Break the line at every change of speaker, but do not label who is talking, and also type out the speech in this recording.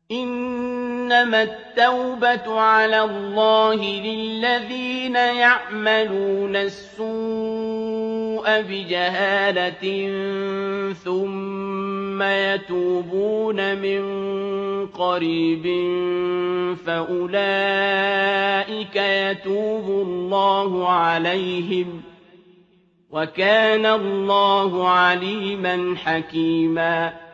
إِنَّمَا التَّوْبَةُ عَلَى اللَّهِ لِلَّذِينَ يَعْمَلُونَ السُّوءَ بِجَهَالَةٍ ثُمَّ يَتُوبُونَ مِن قَرِيبٍ فَأُولَٰئِكَ يَتُوبُ اللَّهُ عَلَيْهِمْ ۗ وَكَانَ اللَّهُ عَلِيمًا حَكِيمًا